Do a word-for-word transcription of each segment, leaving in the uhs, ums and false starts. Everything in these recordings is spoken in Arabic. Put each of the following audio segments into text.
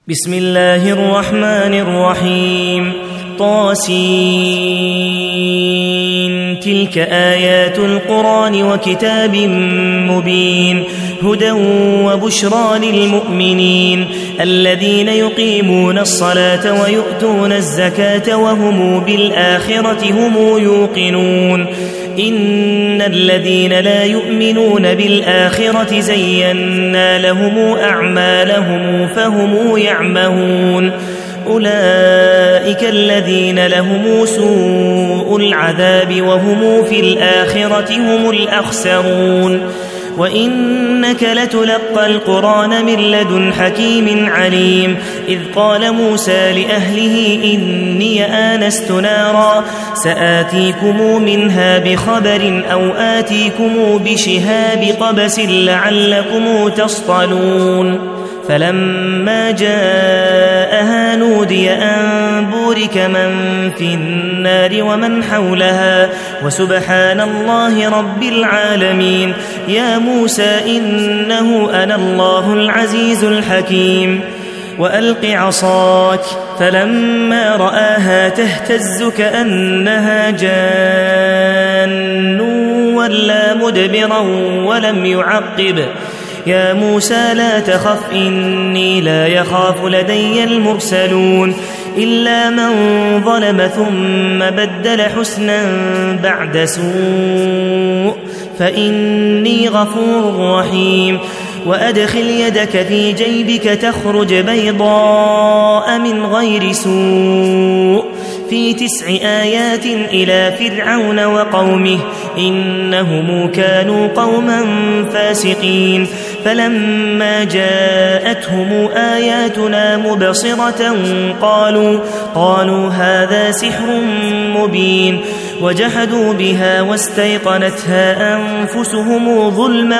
بسم الله الرحمن الرحيم طاسين تلك آيات القرآن وكتاب مبين هدى وبشرى للمؤمنين الذين يقيمون الصلاة ويؤتون الزكاة وهم بالآخرة هم يوقنون إن الذين لا يؤمنون بالآخرة زينا لهم أعمالهم فهم يعمهون أولئك الذين لهم سوء العذاب وهم في الآخرة هم الأخسرون وإنك لتلقى القرآن من لدن حكيم عليم إذ قال موسى لأهله إني آنست نارا سآتيكم منها بخبر أو آتيكم بشهاب قبس لعلكم تصطلون فلما جاءها نودي أن بورك من في النار ومن حولها وسبحان الله رب العالمين يا موسى إنه أنا الله العزيز الحكيم وألق عصاك فلما رآها تهتز كأنها جان ولا مدبرا ولم يعقب يا موسى لا تخف إني لا يخاف لدي المرسلون إلا من ظلم ثم بدل حسنا بعد سوء فإني غفور رحيم وأدخل يدك في جيبك تخرج بيضاء من غير سوء في تسع آيات إلى فرعون وقومه إنهم كانوا قوما فاسقين فلما جاءتهم آياتنا مبصرة قالوا قالوا هذا سحر مبين وجحدوا بها واستيقنتها أنفسهم ظلما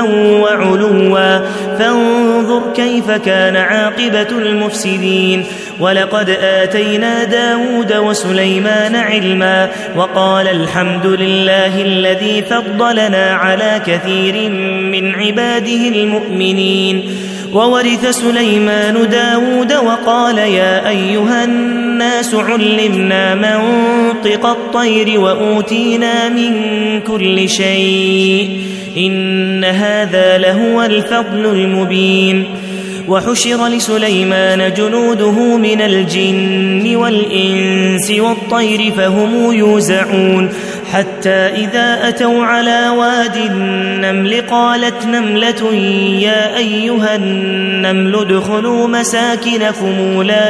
وعلوا فانظر كيف كان عاقبة المفسدين ولقد آتينا داود وسليمان علما وقال الحمد لله الذي فضلنا على كثير من عباده المؤمنين وورث سليمان داود وقال يا أيها الناس علمنا منطق الطير وأوتينا من كل شيء إن هذا لهو الفضل المبين وحشر لسليمان جنوده من الجن والإنس والطير فهم يوزعون حتى إذا أتوا على واد النمل قالت نملة يا أيها النمل ادخلوا مساكنكم لا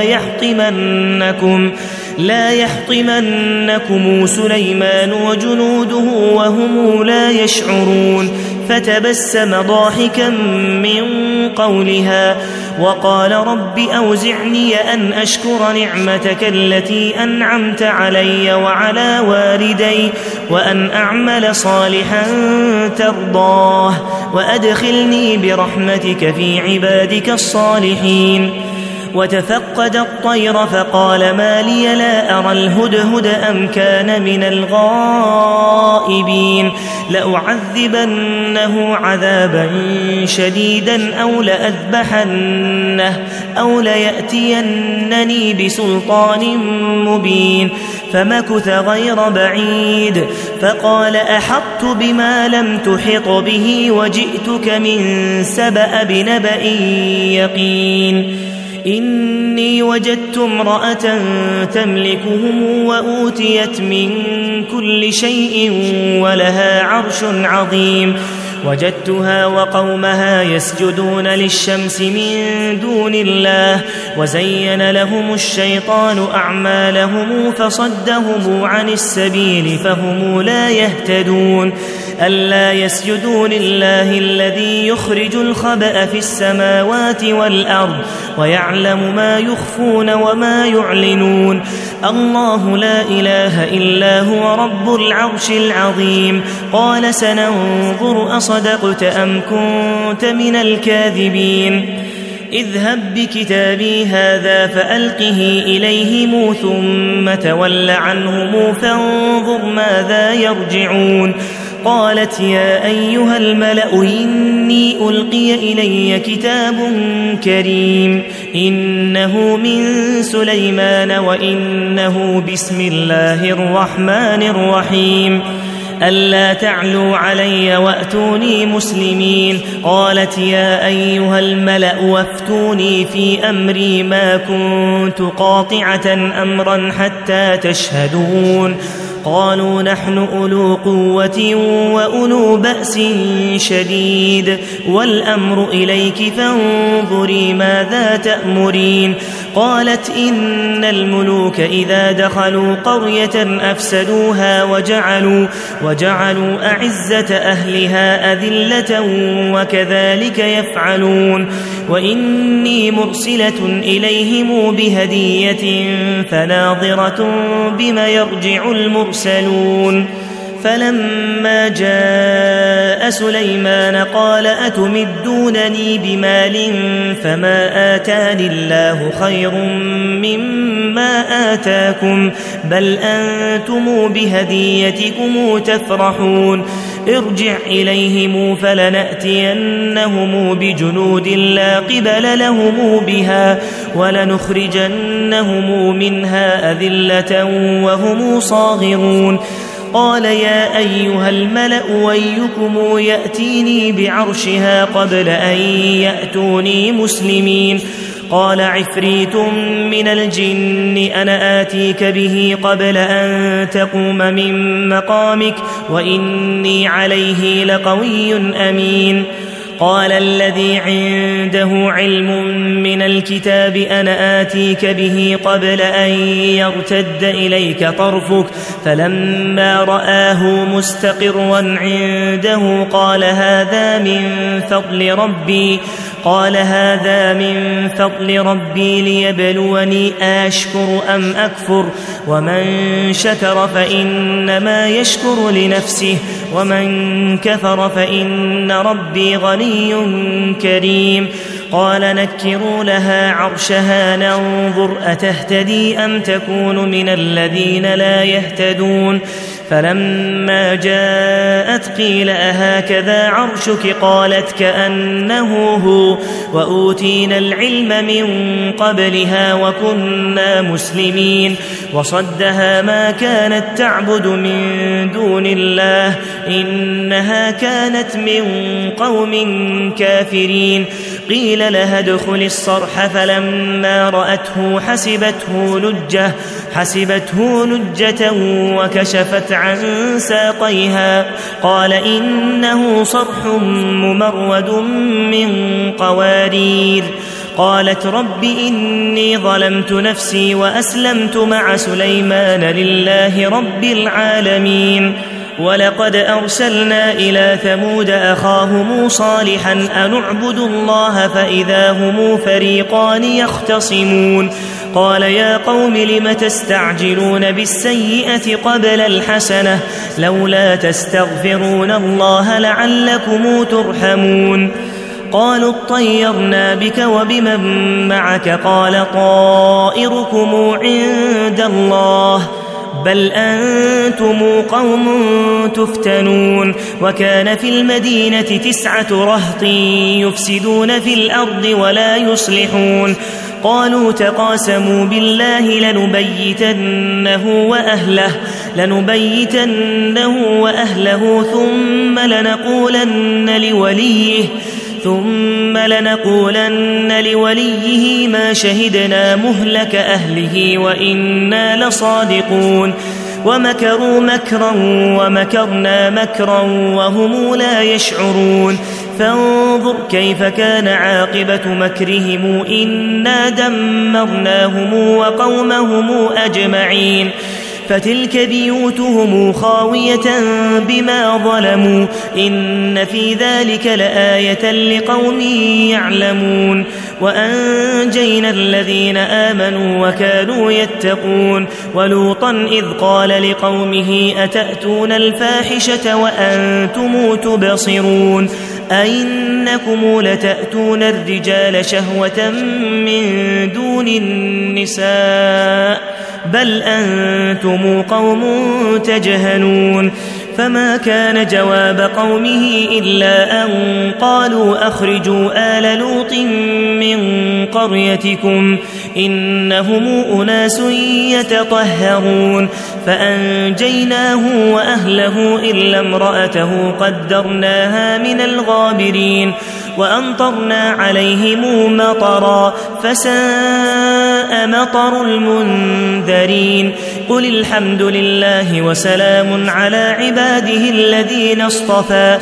يحطمنكم لا يحطمنكم سليمان وجنوده وهم لا يشعرون فتبسم ضاحكا من قولها وقال رب أوزعني أن أشكر نعمتك التي أنعمت علي وعلى والدي وأن أعمل صالحا ترضاه وأدخلني برحمتك في عبادك الصالحين وتفقد الطير فقال ما لي لا أرى الهدهد أم كان من الغائبين لأعذبنه عذابا شديدا أو لأذبحنه أو ليأتينني بسلطان مبين فمكث غير بعيد فقال أحطت بما لم تحط به وجئتك من سبأ بنبأ يقين إني وجدت امرأة تملكهم وأوتيت من كل شيء ولها عرش عظيم وجدتها وقومها يسجدون للشمس من دون الله وزين لهم الشيطان أعمالهم فصدهم عن السبيل فهم لا يهتدون ألا يسجدوا لله الذي يخرج الخبأ في السماوات والأرض ويعلم ما يخفون وما يعلنون الله لا إله إلا هو رب العرش العظيم قال سننظر أصدقت أم كنت من الكاذبين اذهب بكتابي هذا فألقه إليهم ثم تول عنهم فانظر ماذا يرجعون قالت يا أيها الملأ إني ألقي إلي كتاب كريم إنه من سليمان وإنه بسم الله الرحمن الرحيم ألا تعلوا علي وأتوني مسلمين قالت يا أيها الملأ وافتوني في أمري ما كنت قاطعة أمرا حتى تشهدون قالوا نحن أولو قوة وأولو بأس شديد والأمر إليك فانظري ماذا تأمرين قالت إن الملوك إذا دخلوا قرية أفسدوها وجعلوا, وجعلوا أعزة أهلها أذلة وكذلك يفعلون وإني مرسلة إليهم بهدية فناظرة بما يرجع المرسلون فلما جاء سليمان قال أتمدونني بمال فما آتاني الله خير مما آتاكم بل أنتم بهديتكم تفرحون ارجع إليهم فلنأتينهم بجنود لا قبل لهم بها ولنخرجنهم منها أذلة وهم صاغرون قال يا أيها الملأ أيكم يأتيني بعرشها قبل أن يأتوني مسلمين قال عفريت من الجن أنا آتيك به قبل أن تقوم من مقامك وإني عليه لقوي أمين قال الذي عنده علم من الكتاب أنا آتيك به قبل أن يرتد إليك طرفك فلما رآه مستقرا عنده قال هذا من فضل ربي قال هذا من فضل ربي ليبلوني أشكر أم أكفر ومن شكر فإنما يشكر لنفسه ومن كفر فإن ربي غني كريم قال نكروا لها عرشها ننظر أتهتدي أم تكون من الذين لا يهتدون فلما جاءت قيل أهكذا عرشك قالت كأنه هو وأوتينا العلم من قبلها وكنا مسلمين وصدها ما كانت تعبد من دون الله إنها كانت من قوم كافرين قيل لها ادخل الصرح فلما رأته حسبته لجة حسبته لجة وكشفت عن ساقيها قال إنه صرح ممرد من قوارير قالت رب إني ظلمت نفسي وأسلمت مع سليمان لله رب العالمين ولقد أرسلنا إلى ثمود أخاهم صالحا أن اعبدوا الله فإذا هم فريقان يختصمون قال يا قوم لم تستعجلون بالسيئة قبل الحسنة لولا تستغفرون الله لعلكم ترحمون قالوا اطيرنا بك وبمن معك قال طائركم عند الله بل أنتم قوم تفتنون وكان في المدينة تسعة رهط يفسدون في الأرض ولا يصلحون قالوا تقاسموا بالله لنبيتنه وأهله لنبيتنه وأهله ثم لنقولن لوليه ثم لنقولن لوليه ما شهدنا مهلك أهله وإنا لصادقون ومكروا مكرا ومكرنا مكرا وهم لا يشعرون فانظر كيف كان عاقبة مكرهم إنا دمرناهم وقومهم أجمعين فتلك بيوتهم خاوية بما ظلموا إن في ذلك لآية لقوم يعلمون وأنجينا الذين آمنوا وكانوا يتقون ولوطا إذ قال لقومه أتأتون الفاحشة وأنتم تبصرون أئنكم لتأتون الرجال شهوة من دون النساء بل أنتم قوم تجهلون فما كان جواب قومه إلا أن قالوا أخرجوا آل لوط من قريتكم إنهم أناس يتطهرون فأنجيناه وأهله إلا امرأته قدرناها من الغابرين وأمطرنا عليهم مطرا فساء مطر المنذرين قل الحمد لله وسلام على عباده الذين اصطفى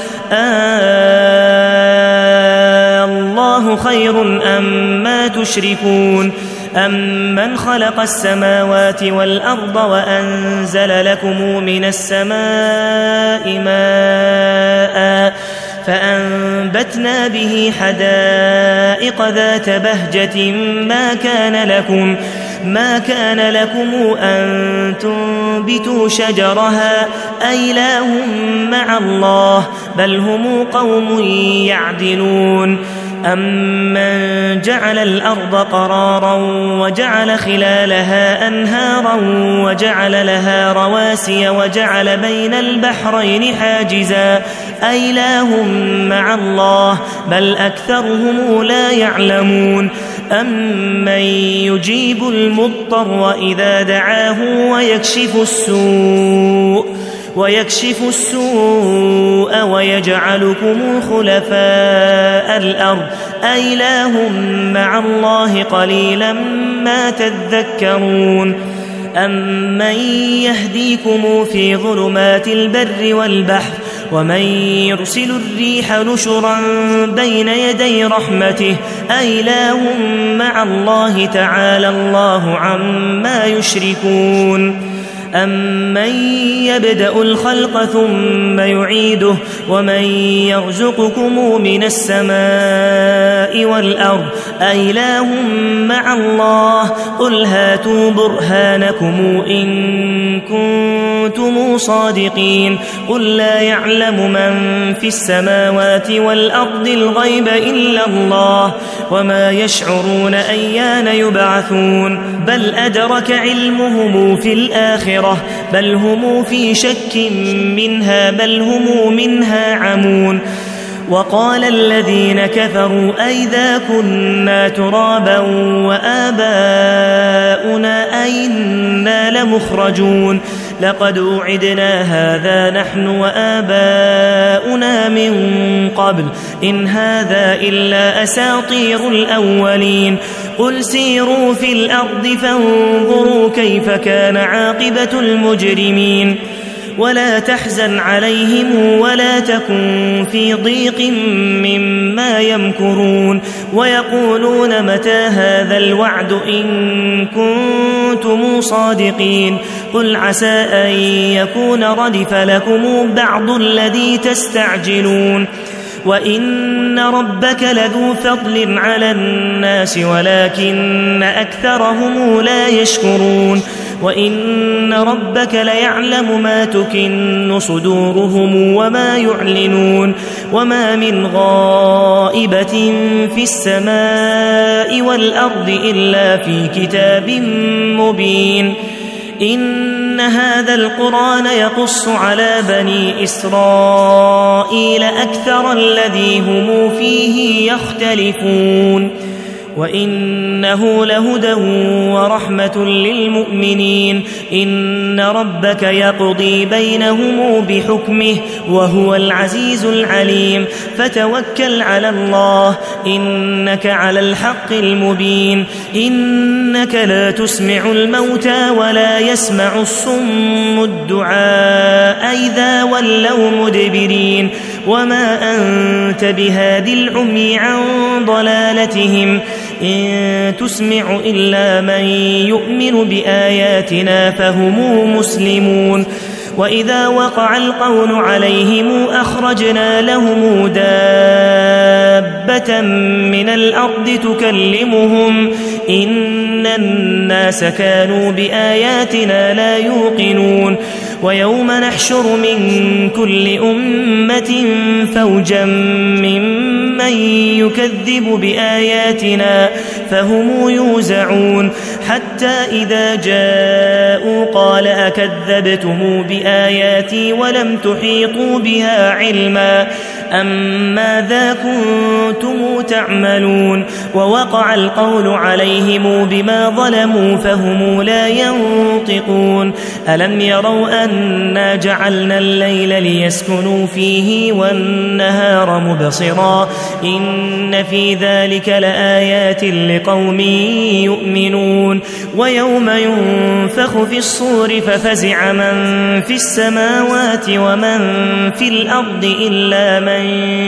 آه الله خير أم ما تشركون أمن خلق السماوات والأرض وأنزل لكم من السماء ماء فأنبتنا به حدائق ذات بهجة ما كان لكم ما كان لكم أن تنبتوا شجرها أإله مع الله بل هم قوم يعدلون أمن جعل الأرض قرارا وجعل خلالها أنهارا وجعل لها رواسي وجعل بين البحرين حاجزا أإله مع الله بل أكثرهم لا يعلمون أمن يجيب المضطر إذا دعاه ويكشف السوء ويكشف السوء ويجعلكم خلفاء الأرض أإله مع الله قليلا ما تذكرون أمن يهديكم في ظلمات البر والبحر ومن يرسل الريح نشرا بين يدي رحمته أإله مع الله تعالى الله عما يشركون أمن يبدأ الخلق ثم يعيده ومن يرزقكم من السماء والأرض أإله مع الله قل هاتوا برهانكم إن كنتم صادقين قل لا يعلم من في السماوات والأرض الغيب إلا الله وما يشعرون أيان يبعثون بل أدرك علمهم في الآخرة بل هم في شك منها بل هم منها عمون وقال الذين كفروا أئذا كنا ترابا وآباؤنا أئنا لمخرجون لقد وعدنا هذا نحن وآباؤنا من قبل إن هذا إلا أساطير الأولين قل سيروا في الأرض فانظروا كيف كان عاقبة المجرمين ولا تحزن عليهم ولا تكن في ضيق مما يمكرون ويقولون متى هذا الوعد إن كنتم صادقين قل عسى أن يكون ردف لكم بعض الذي تستعجلون وإن ربك لذو فضل على الناس ولكن أكثرهم لا يشكرون وإن ربك ليعلم ما تكن صدورهم وما يعلنون وما من غائبة في السماء والأرض إلا في كتاب مبين إن هذا القرآن يقص على بني إسرائيل أكثر الذي هم فيه يختلفون وإنه لهدى ورحمة للمؤمنين إن ربك يقضي بينهم بحكمه وهو العزيز العليم فتوكل على الله إنك على الحق المبين إنك لا تسمع الموتى ولا يسمع الصم الدعاء إذا ولوا مدبرين وما أنت بهاد العمي عن ضلالتهم إن تسمع إلا من يؤمن بآياتنا فهم مسلمون وإذا وقع القول عليهم أخرجنا لهم دابة من الأرض تكلمهم إن الناس كانوا بآياتنا لا يوقنون ويوم نحشر من كل أمة فوجا ممن من يكذب بآياتنا فهم يوزعون حتى إذا جاءوا قال أكذبتم بآياتي ولم تحيطوا بها علما أم ماذا كنتم تعملون ووقع القول عليهم بما ظلموا فهم لا ينطقون ألم يروا أنا جعلنا الليل ليسكنوا فيه والنهار مبصرا إن في ذلك لآيات لقوم يؤمنون ويوم ينفخ في الصور ففزع من في السماوات ومن في الأرض إلا من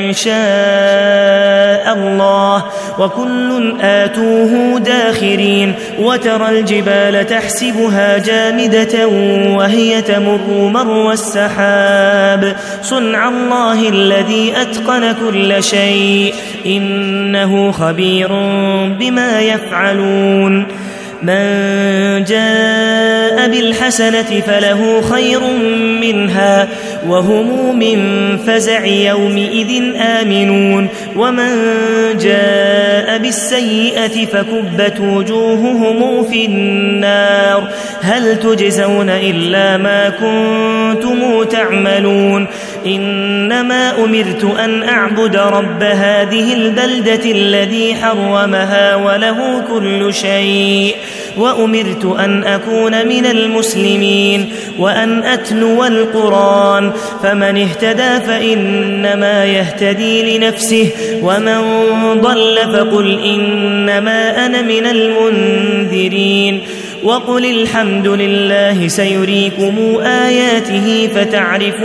شاء الله وكل آتوه داخرين وترى الجبال تحسبها جامدة وهي تمر مر السحاب صنع الله الذي أتقن كل شيء إنه خبير بما يفعلون من جاء بالحسنة فله خير منها وهم من فزع يومئذ آمنون ومن جاء بالسيئة فكبت وجوههم في النار هل تجزون إلا ما كنتم تعملون إنما أمرت أن أعبد رب هذه البلدة الذي حرمها وله كل شيء وأمرت أن أكون من المسلمين وأن أتلو القرآن فمن اهتدى فإنما يهتدي لنفسه ومن ضل فقل إنما أنا من المنذرين وقل الحمد لله سيريكم آياته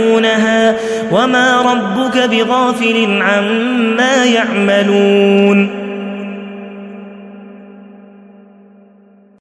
فتعرفونها وما ربك بغافل عما يعملون